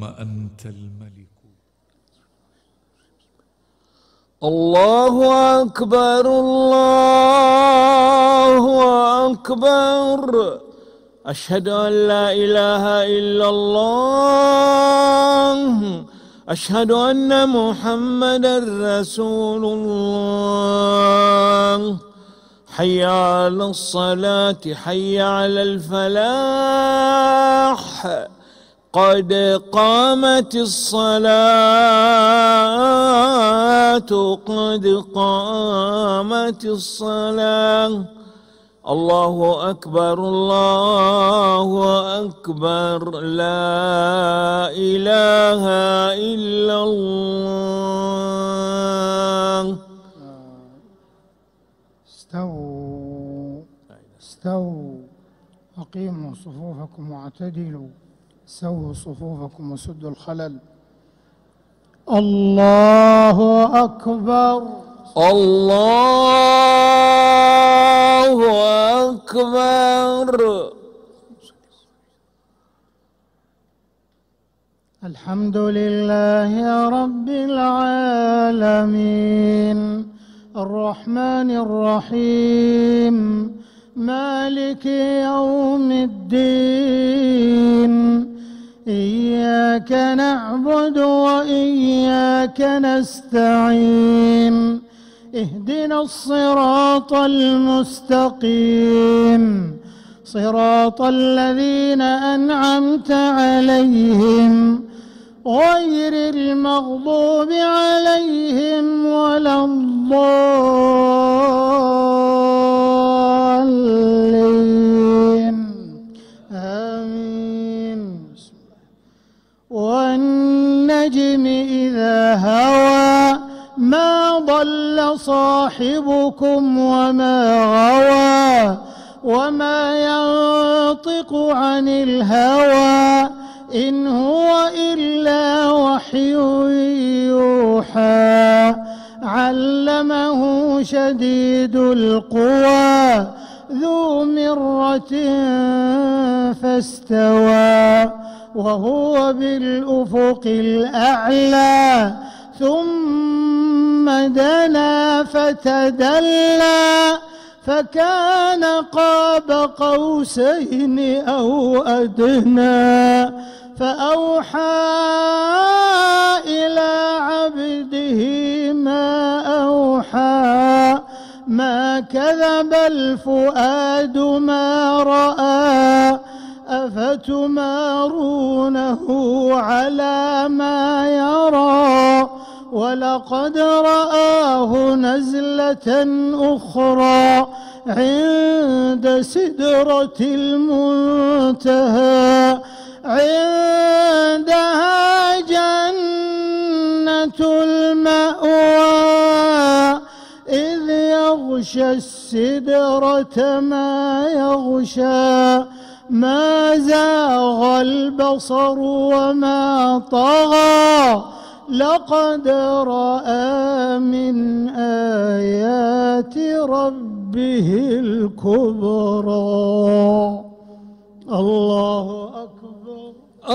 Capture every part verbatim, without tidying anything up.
اللهم أنت الملك. الله أكبر الله أكبر. أشهد أن لا إله إلا الله. أشهد أن محمدا رسول الله. حي على الصلاة حي على الفلاح. قد قامت الصلاة قد قامت الصلاة. الله أكبر الله أكبر. لا إله إلا الله. استووا استووا أقيموا صفوفكم واعتدلوا. سووا صفوفكم وسدوا الخلل. الله أكبر الله أكبر. الحمد لله رب العالمين الرحمن الرحيم مالك يوم الدين. إياك نعبد وإياك نستعين. اهدنا الصراط المستقيم صراط الذين أنعمت عليهم غير المغضوب عليهم ولا الضالين. آمين. والنجم إذا هوى ما ضل صاحبكم وما غوى وما ينطق عن الهوى إن هو إلا وحي يوحى. علمه شديد القوى ذو مرة فاستوى وهو بالأفق الأعلى. ثم دنا فتدلى فكان قاب قوسين أو أدنى. فأوحى إلى عبده ما أوحى. ما كذب الفؤاد ما رأى. أفتمارونه على ما يرى. ولقد رآه نزلة أخرى عند سدرة المنتهى. عندها جنة المأوى إذ يغشى السدرة ما يغشى. ما زاغ البصر وما طغى. لقد رأى من آيات ربه الكبرى. الله أكبر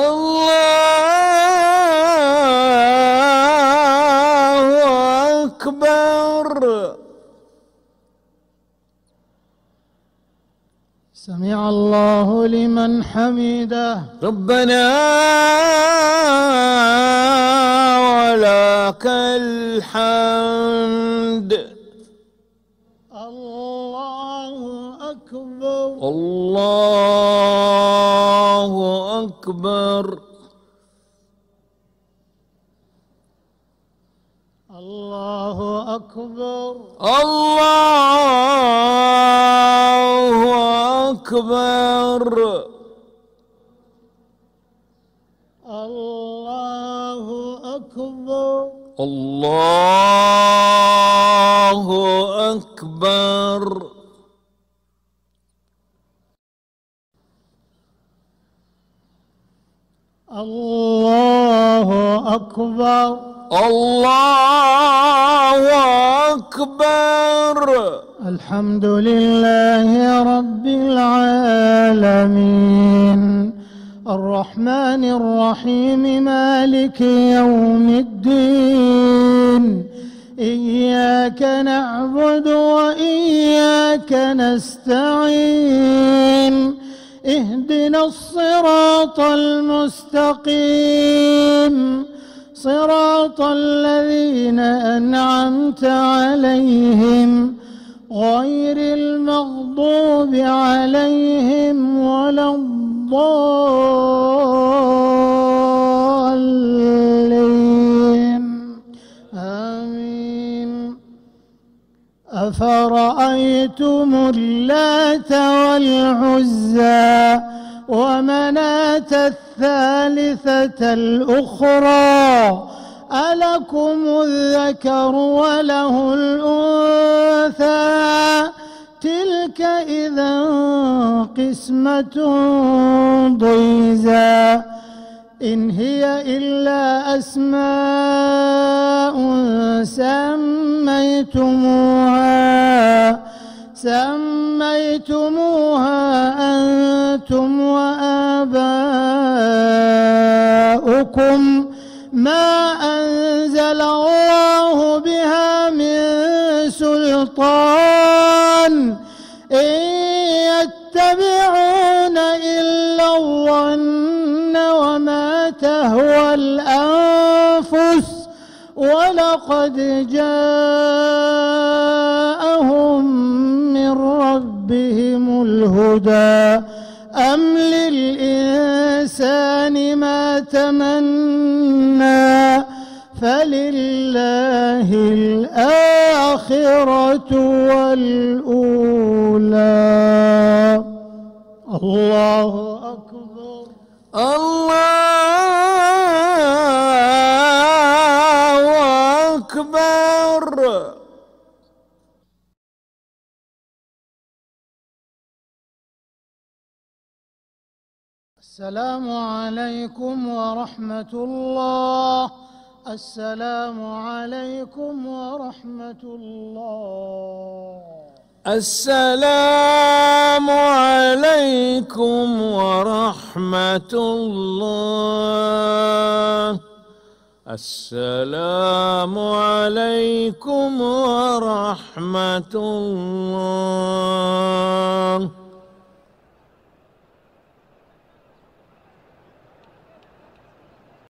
الله أكبر. سمع الله لمن حمده. ربنا ولك الحمد. الله أكبر الله أكبر. الله أكبر الله أكبر. الله أكبر الله أكبر. الله أكبر الله أكبر. الحمد لله رب العالمين الرحمن الرحيم مالك يوم الدين إياك نعبد وإياك نستعين اهدنا الصراط المستقيم صراط الذين أنعمت عليهم غير المغضوب عليهم ولا الضالين آمين. أفرأيتم اللات والعزى ومناة الثالثة الأخرى ألكم الذكر وله الأنثى تلك إذا قسمة ضيزى إن هي إلا أسماء سميتموها سميتموها أنتم وآباؤكم ما أنزل الله بها من سلطان إن يتبعون إلا الظن وما تهوى الأنفس ولقد جاءهم من ربهم الهدى أم للإنسان ما تمنى فلله الآخرة والأولى. الله أكبر. الله أكبر. السلام عليكم ورحمة الله. السلام عليكم ورحمة الله. السلام عليكم ورحمة الله. السلام عليكم ورحمة الله.